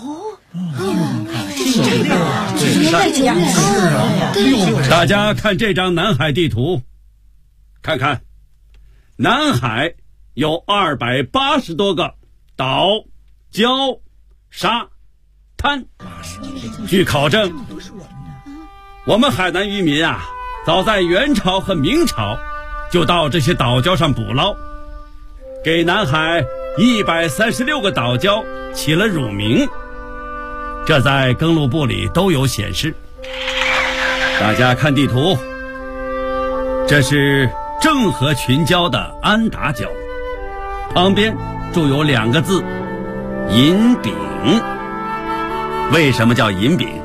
大家看这张南海地图，看看，南海有280多个岛、礁、沙、滩。据考证，我们海南渔民早在元朝和明朝就到这些岛礁上捕捞，给南海136个岛礁起了乳名，这在庚录簿里都有显示。 大家看地图，这是郑和群礁的安达礁，旁边注有2个字银柄。为什么叫银柄？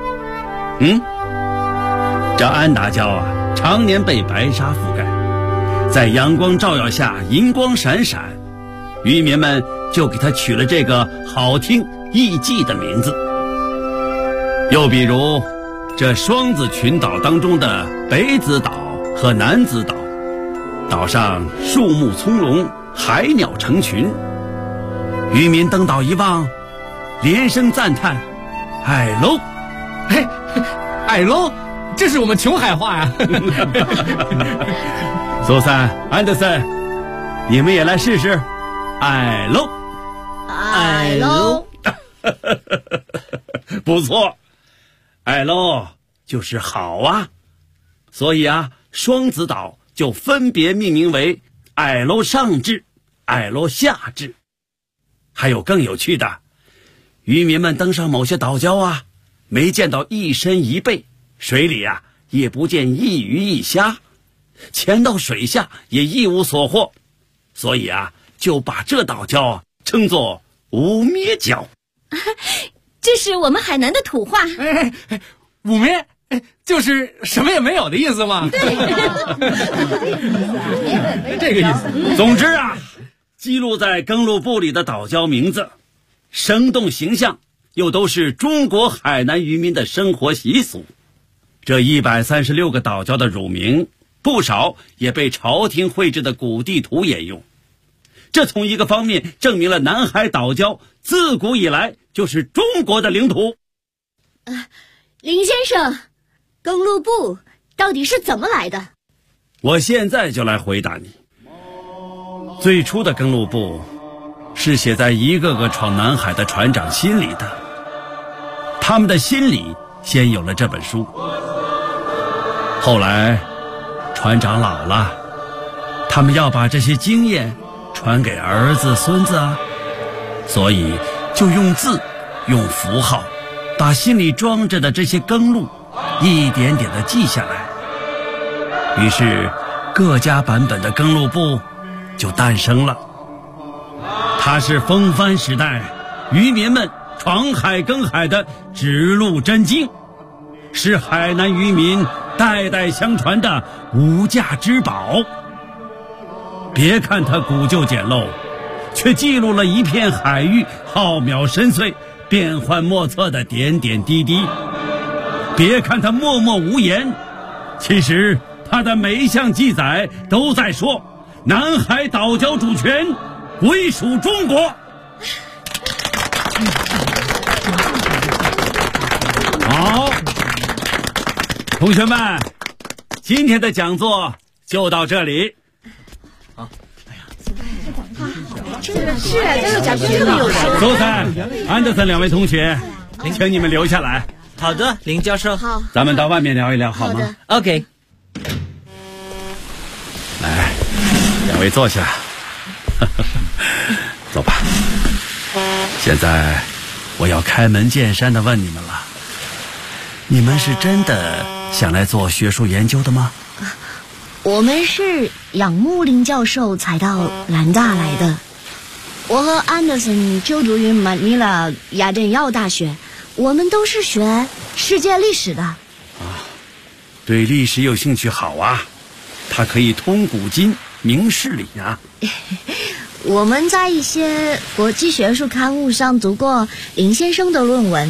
这安达礁啊，常年被白沙覆盖，在阳光照耀下银光闪闪，渔民们就给它取了这个好听易记的名字。又比如这双子群岛当中的北子岛和南子岛，岛上树木葱茏，海鸟成群，渔民登岛一望，连声赞叹：哎喽！ 嘿，哎喽，这是我们琼海话呀！ 苏珊、安德森，你们也来试试，哎喽， 哎喽， 不错，哎喽就是好啊，所以啊，双子岛就分别命名为哎喽上至、哎喽下至。还有更有趣的，渔民们登上某些岛礁啊，没见到一身一背，水里啊也不见一鱼一虾，潜到水下也一无所获，所以啊，就把这岛礁称作无咩礁。 这是我们海南的土话。 五咩就是什么也没有的意思吗？这个意思。 总之啊，记录在登录簿里的岛礁名字，生动形象，又都是中国海南渔民的生活习俗。这136个岛礁的乳名，不少也被朝廷绘制的古地图沿用。这从一个方面证明了南海岛礁自古以来就是中国的领土。 林先生，登陆簿到底是怎么来的？ 我现在就来回答你。最初的登陆簿是写在一个个闯南海的船长心里的，他们的心里先有了这本书。后来船长老了，他们要把这些经验传给儿子孙子啊，所以就用字用符号把心里装着的这些登录一点点地记下来。于是各家版本的登录簿就诞生了。它是风帆时代渔民们闯海耕海的指路真经，是海南渔民代代相传的无价之宝。别看它古旧简陋，却记录了一片海域浩渺深邃、变幻莫测的点点滴滴。别看它默默无言，其实它的每一项记载都在说南海岛礁主权归属中国。好，同学们，今天的讲座就到这里。 是啊，这个讲座这么有趣。 苏珊、安德森两位同学，请你们留下来。 好的，林教授。 好， 咱们到外面聊一聊好吗？ OK。 来，两位坐下。走吧。现在我要开门见山地问你们了，你们是真的想来做学术研究的吗？ 我们是仰慕林教授才到南大来的。我和安德森就读于马尼拉亚典耀大学，我们都是学世界历史的。啊， 对历史有兴趣好啊，它可以通古今明事理啊。 我们在一些国际学术刊物上读过林先生的论文。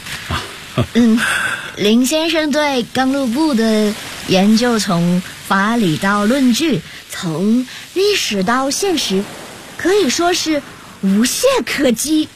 林先生对登陆部的研究从法理到论据，从历史到现实，可以说是无懈可击。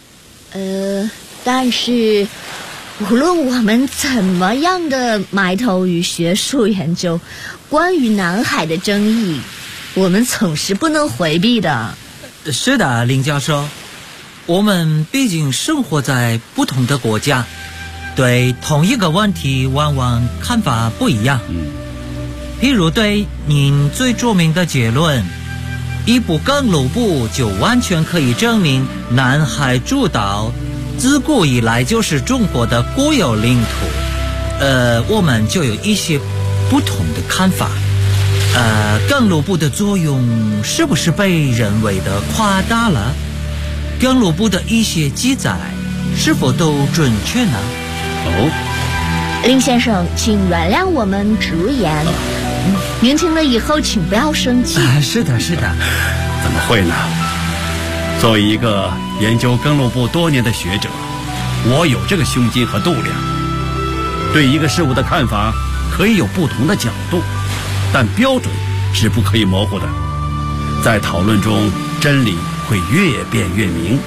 但是无论我们怎么样的埋头于学术研究，关于南海的争议，我们总是不能回避的。 是的，林教授，我们毕竟生活在不同的国家，对同一个问题往往看法不一样。譬如对您最著名的结论，一部登陆簿就完全可以证明南海诸岛自古以来就是中国的固有领土， 我们就有一些不同的看法。更鲁部的作用是不是被人为的夸大了？更鲁部的一些记载是否都准确呢？ 林先生，请原谅我们直言，您听了以后请不要生气。 是的，是的。 怎么会呢？作为一个研究更鲁部多年的学者，我有这个胸襟和度量。对一个事物的看法可以有不同的角度，但标准是不可以模糊的。在讨论中，真理会越辩越明。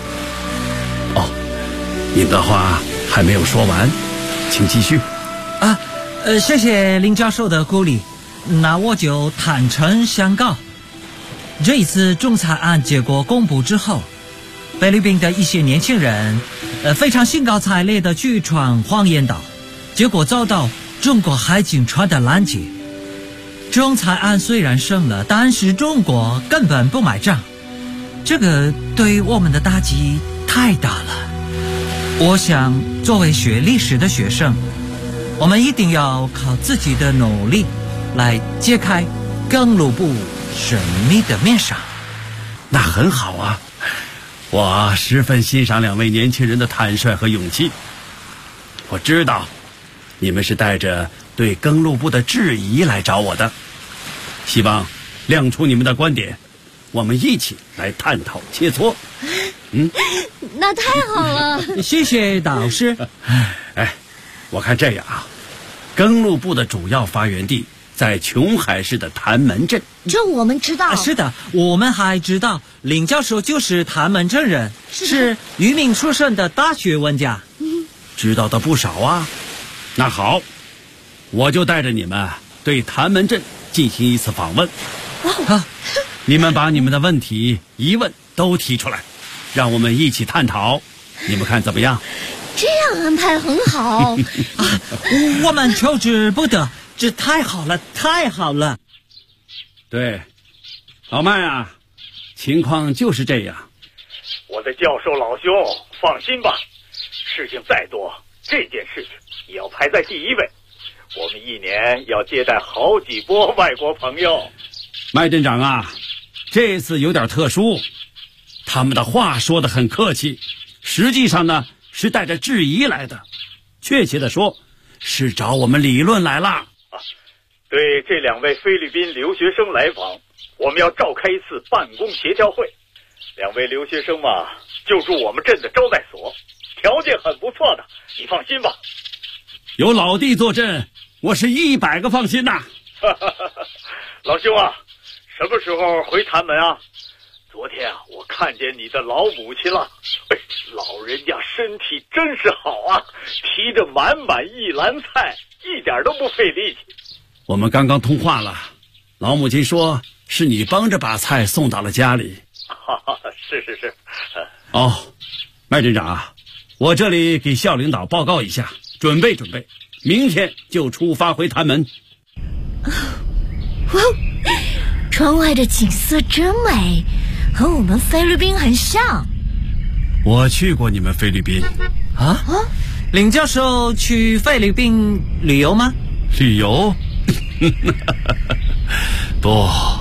您的话还没有说完，请继续。 谢谢林教授的鼓励，那我就坦诚相告。这一次仲裁案结果公布之后，菲律宾的一些年轻人非常兴高采烈地去闯黄岩岛，结果遭到中国海警船的拦截。仲裁案虽然胜了，但是中国根本不买账，这个对我们的打击太大了。我想作为学历史的学生，我们一定要靠自己的努力来揭开更鲁部神秘的面纱。 那很好啊，我十分欣赏两位年轻人的坦率和勇气。我知道你们是带着对更鲁部的质疑来找我的，希望亮出你们的观点，我们一起来探讨切磋。 那太好了。 谢谢导师。 我看这样啊，更鲁部的主要发源地在琼海市的潭门镇。 这我们知道。 是的，我们还知道林教授就是潭门镇人，是渔民出身的大学问家。 知道的不少啊。那好，我就带着你们对潭门镇进行一次访问。你们把你们的问题疑问都提出来，让我们一起探讨，你们看怎么样？ 这样安排很好。 我们求之不得，这太好了，太好了。 对，老麦啊，情况就是这样。 我的教授老兄，放心吧，事情再多，这件事情也要排在第一位。我们一年要接待好几波外国朋友。 麦镇长啊，这次有点特殊，他们的话说得很客气，实际上呢是带着质疑来的，确切的说是找我们理论来了。 对这两位菲律宾留学生来访，我们要召开一次办公协调会。两位留学生嘛，就住我们镇的招待所，条件很不错的，你放心吧。 有老弟坐镇，我是100个放心呐。 老兄啊，什么时候回潭门啊？昨天啊，我看见你的老母亲了，老人家身体真是好啊，提着满满一篮菜，一点都不费力气。 我们刚刚通话了，老母亲说是你帮着把菜送到了家里。 是。 麦镇长，我这里给校领导报告一下，准备准备，明天就出发回潭门。 窗外的景色真美，和我们菲律宾很像。 我去过你们菲律宾。 林教授去菲律宾旅游吗？ 旅游？不，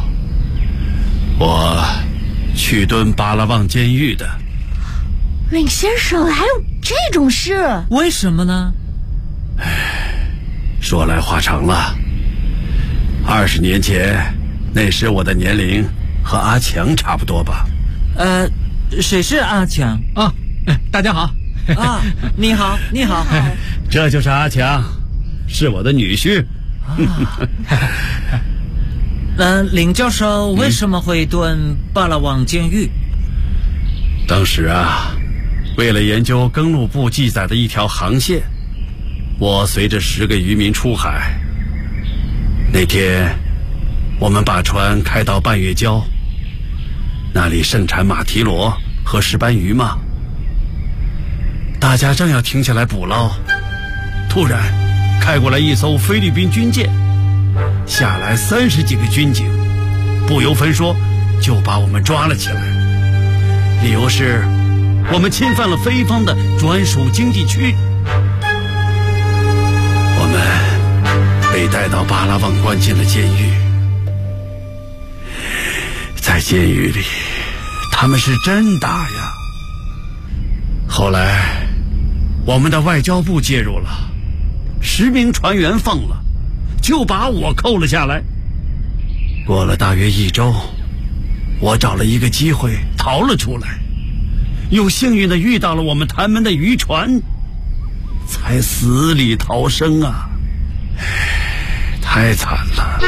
我去蹲巴拉望监狱的。 林先生，还有这种事？ 为什么呢？ 说来话长了。20年前，那时我的年龄和阿强差不多吧。 谁是阿强？ 大家好。 你好。 这就是阿强，是我的女婿。 林教授为什么会蹲巴拉望监狱？ 当时啊，为了研究更鲁部记载的一条航线，我随着10个渔民出海。那天我们把船开到半月礁，那里盛产马蹄螺和石斑鱼嘛。大家正要停下来捕捞，突然开过来一艘菲律宾军舰，下来30几个军警，不由分说就把我们抓了起来，理由是我们侵犯了菲方的专属经济区。我们被带到巴拉望关进了监狱。在监狱里，他们是真打呀。后来，我们的外交部介入了，10名船员放了，就把我扣了下来。过了大约1周，我找了一个机会逃了出来，又幸运地遇到了我们谭门的渔船，才死里逃生啊！太惨了。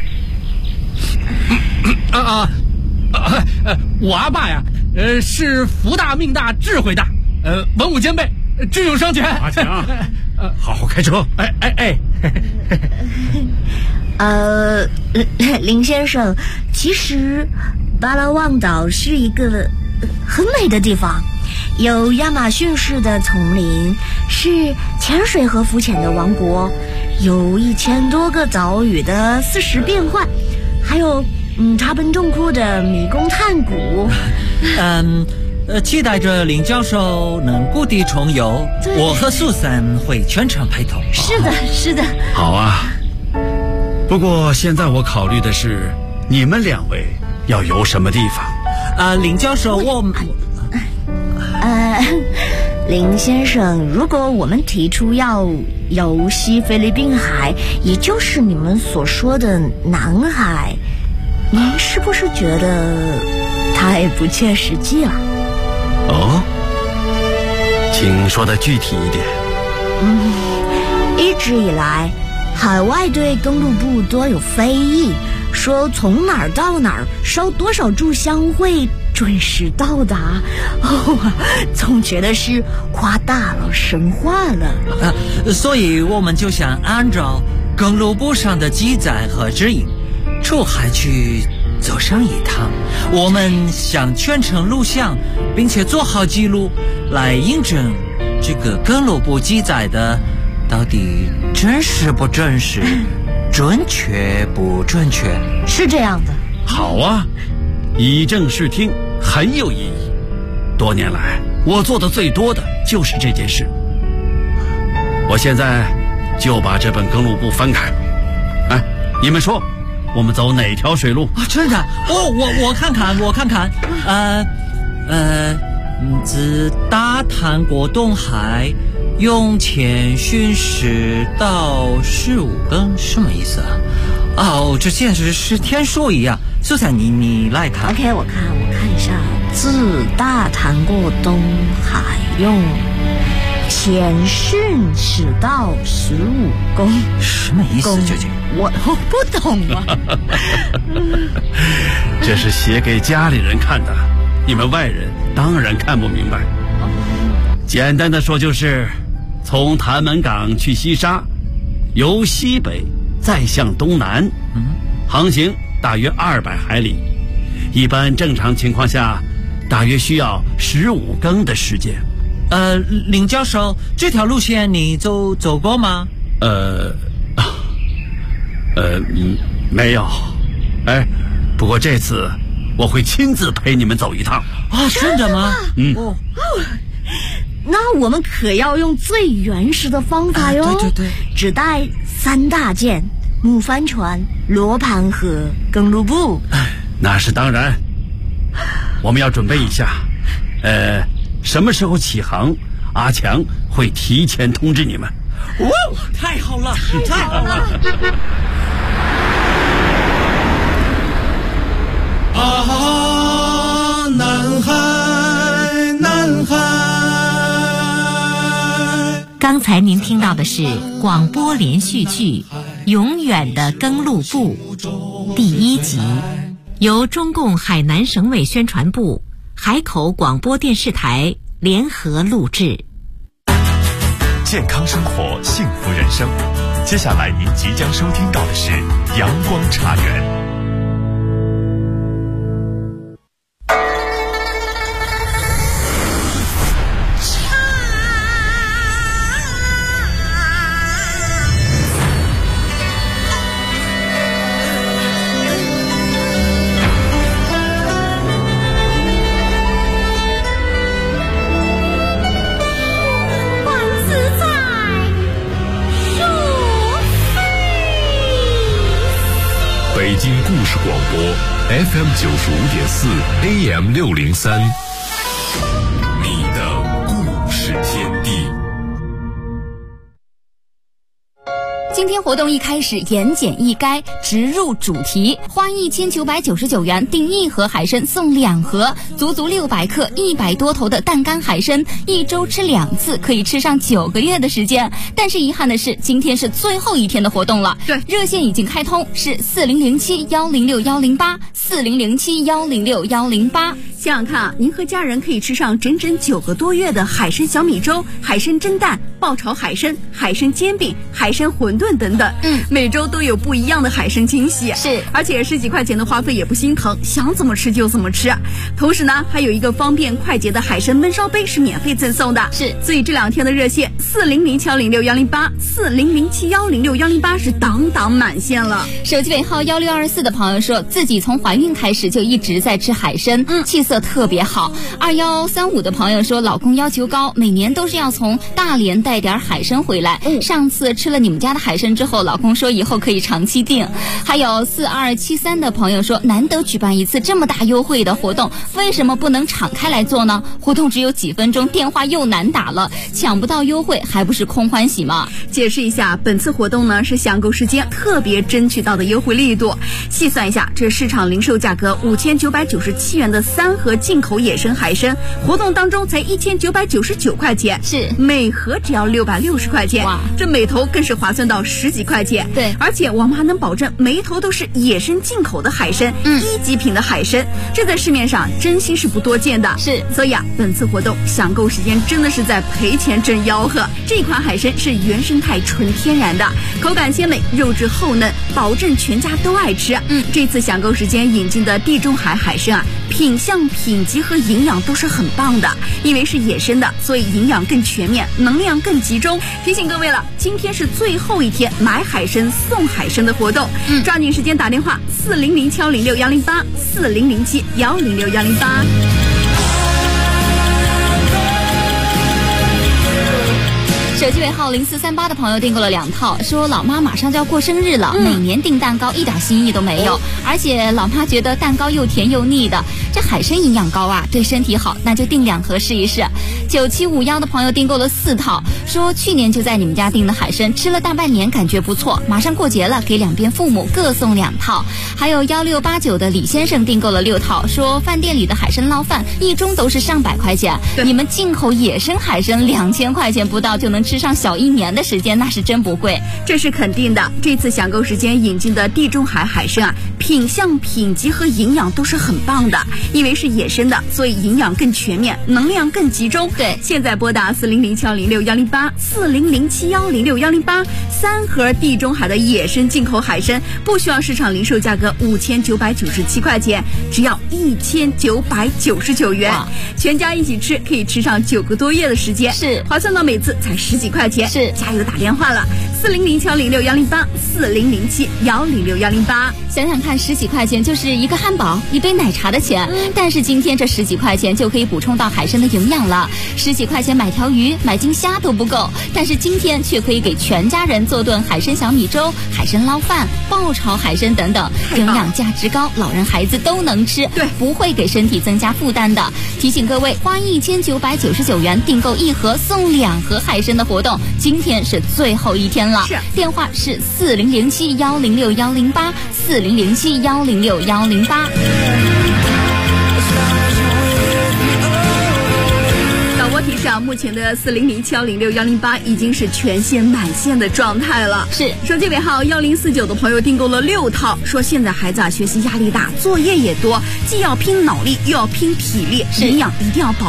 我阿爸呀，是福大命大智慧大，文武兼备，智勇双全。 阿强，好好开车。 林先生，其实巴拉望岛是一个很美的地方，有亚马逊式的丛林，是潜水和浮潜的王国，有1000多个岛屿的40变换，还有茶本重库的迷宫探谷。 期待着林教授能故地重游，我和苏珊会全程陪同。 是的。 好啊，不过现在我考虑的是你们2位要游什么地方？ 林教授， 林先生，如果我们提出要游西菲律宾海，也就是你们所说的南海，您是不是觉得太不切实际了？ 哦，请说的具体一点。 一直以来，海外对公路部多有非议，说从哪儿到哪儿烧多少炷香会准时到达，总觉得是夸大了、神话了。 所以我们就想按照公路部上的记载和指引，出海去走上一趟。我们想全程录像，并且做好记录，来印证这个公路部记载的到底真实不真实，准确不准确。 是这样的。 好啊，以正视听，很有意义。多年来，我做的最多的就是这件事。我现在就把这本公路部翻开，你们说我们走哪条水路？ 真的？我看看，自大潭过东海，用前巡视到15更，什么意思啊？这简直是天书一样。苏珊，你来看。 OK， 我看一下，自大潭过东海，用前巡视到15公， 什么意思？究竟我不懂啊。 这是写给家里人看的，你们外人当然看不明白。简单的说，就是从潭门港去西沙，由西北再向东南，航行大约200海里，一般正常情况下大约需要15更的时间。 林教授，这条路线你走过吗？ 没有。不过这次我会亲自陪你们走一趟。 真的吗？ 那我们可要用最原始的方法哟。 对， 只带3大件：木帆船、罗盘和公路部。 那是当然，我们要准备一下。什么时候起航，阿强会提前通知你们。 太好了，太好了！ 南海，南海。 刚才您听到的是广播连续剧《永远的公路部》第1集，由中共海南省委宣传部、海口广播电视台联合录制。 健康生活，幸福人生。接下来您即将收听到的是阳光茶园。 故事广播 FM 95.4 AM 603，你的故事天地。 今天活动一开始，言简意赅，直入主题，花1999元订1盒海参送2盒，足足600克100多头的淡干海参，1周吃2次，可以吃上9个月的时间。但是遗憾的是，今天是最后一天的活动了。 对， 热线已经开通，是4007106108，4007106108。 想想看啊，您和家人可以吃上整整9个多月的海参小米粥、海参蒸蛋、爆炒海参、海参煎饼、海参馄饨等等。每周都有不一样的海参惊喜。 是， 而且10几块钱的花费也不心疼，想怎么吃就怎么吃。同时呢，还有一个方便快捷的海参焖烧杯是免费赠送的。 是， 所以这2天的热线4007106108，4007106108是当当满线了。 手机尾号1624的朋友说，自己从怀孕开始就一直在吃海参，气色特别好。2135的朋友说，老公要求高，每年都是要从大连带点海参回来。上次吃了你们家的海参之后，老公说以后可以长期订。还有4273的朋友说，难得举办一次这么大优惠的活动，为什么不能敞开来做呢？活动只有几分钟，电话又难打了，抢不到优惠还不是空欢喜吗？ 解释一下，本次活动呢是享购时间特别争取到的优惠力度。细算一下，这市场零售价格5997元的3盒进口野生海参，活动当中才1999块钱， 是每盒只要660块钱。 哇， 这每头更是划算到10几块钱。 对， 而且我们还能保证每一头都是野生进口的海参，1级品的海参，这在市面上真心是不多见的。 是， 所以啊，本次活动享购时间真的是在赔钱挣吆喝。这款海参是原生态纯天然的，口感鲜美，肉质厚嫩，保证全家都爱吃。这次享购时间引进的地中海海参啊，品相、品级和营养都是很棒的。因为是野生的，所以营养更全面，能量更集中。提醒各位了，今天是最后一天买海参送海参的活动，抓紧时间打电话4007106108，4007106108。 手机尾号0438的朋友订购了2套，说老妈马上就要过生日了，每年订蛋糕一点新意都没有，而且老妈觉得蛋糕又甜又腻的，这海参营养高啊，对身体好，那就订2盒试一试。9751的朋友订购了4套，说去年就在你们家订的海参，吃了大半年，感觉不错，马上过节了，给2边父母各送2套。还有1689的李先生订购了6套，说饭店里的海参捞饭1盅都是上百块钱，你们进口野生海参2000块钱不到就能吃上小1年的时间，那是真不贵。 这是肯定的。这次享购时间引进的地中海海参啊，品相、品级和营养都是很棒的。因为是野生的，所以营养更全面，能量更集中。 对， 现在拨打4007106108，4007106108，3盒地中海的野生进口海参，不需要市场零售价格5997块钱，只要1999元，全家一起吃，可以吃上9个多月的时间， 是划算到每次才10几块钱。 是， 加油打电话了，4007106108，4007106108。 想想看，10几块钱就是一个汉堡、一杯奶茶的钱，但是今天这10几块钱就可以补充到海参的营养了。10几块钱买条鱼、买斤虾都不够，但是今天却可以给全家人做顿海参小米粥、海参捞饭、爆炒海参等等，营养价值高，老人孩子都能吃， 对， 不会给身体增加负担的。提醒各位，花1999元订购1盒送2盒海参的活动，今天是最后一天了。 是， 电话是4007106108，4007106108。 导播提示啊，目前的4007106108已经是全线满线的状态了。 是， 手机尾号1049的朋友订购了6套，说现在孩子啊学习压力大，作业也多，既要拼脑力又要拼体力，营养一定要保